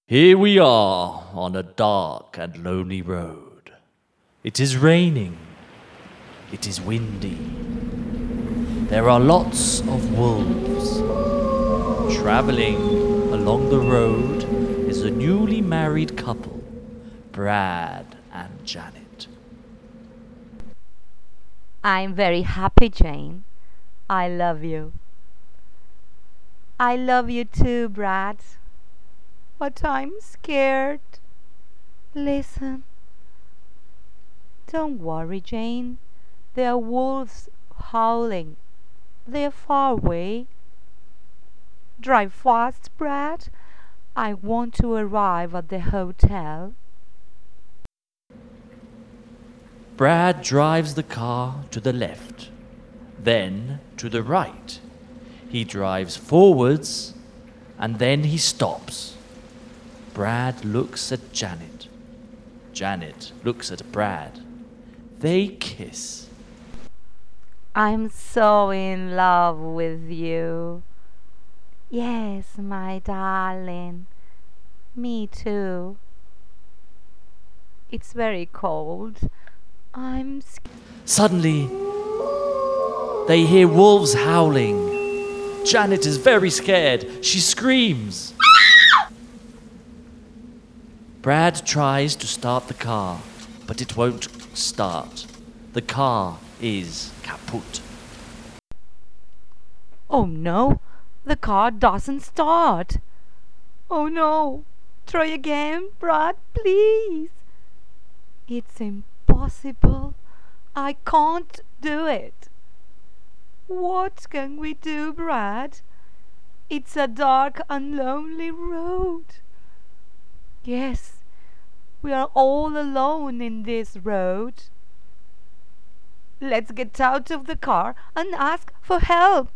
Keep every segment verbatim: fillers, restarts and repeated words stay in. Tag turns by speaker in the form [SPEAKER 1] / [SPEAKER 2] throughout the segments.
[SPEAKER 1] Here we are on a dark and lonely road. It is raining. It is windy. There are lots of wolves. Traveling along the road is a newly married couple, Brad and Janet.
[SPEAKER 2] I'm very happy, Jane. I love you. I love you too, Brad. But I'm scared. Listen. Don't worry, Jane. There are wolves howling. They're far away. Drive fast, Brad. I want to arrive at the hotel.
[SPEAKER 1] Brad drives the car to the left, then to the right. He drives forwards, and then he stops. Brad looks at Janet. Janet looks at Brad. They kiss.
[SPEAKER 2] I'm so in love with you. Yes, my darling. Me too. It's very cold. I'm scared.
[SPEAKER 1] Suddenly, they hear wolves howling. Janet is very scared. She screams. Brad tries to start the car, but it won't start. The car is kaput.
[SPEAKER 2] Oh no, the car doesn't start. Oh no, try again, Brad, please. It's impossible. I can't do it. What can we do, Brad? It's a dark and lonely road. Yes, we are all alone in this road. Let's get out of the car and ask for help.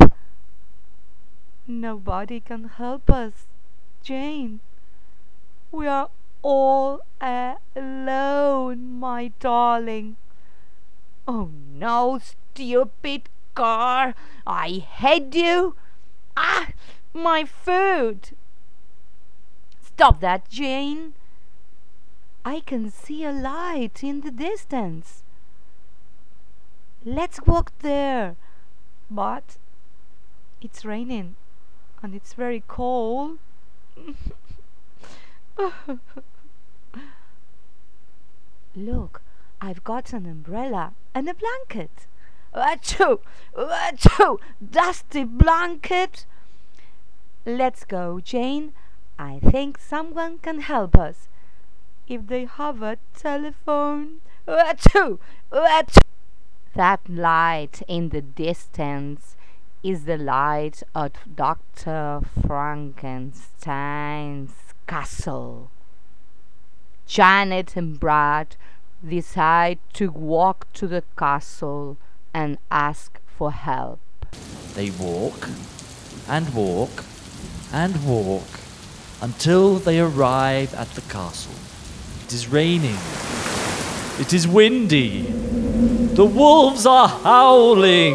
[SPEAKER 2] Nobody can help us, Jane. We are all alone, my darling. Oh no, stupid car. I hate you. Ah, my foot. Stop that, Jane. I can see a light in the distance. Let's walk there. But it's raining and it's very cold. Look, I've got an umbrella and a blanket. Achoo! Achoo! Dusty blanket! Let's go, Jane. I think someone can help us. If they have a telephone. Achoo! Achoo! That light in the distance is the light of Doctor Frankenstein's castle. Janet and Brad decide to walk to the castle and ask for help.
[SPEAKER 1] They walk and walk and walk until they arrive at the castle. It is raining. It is windy. The wolves are howling.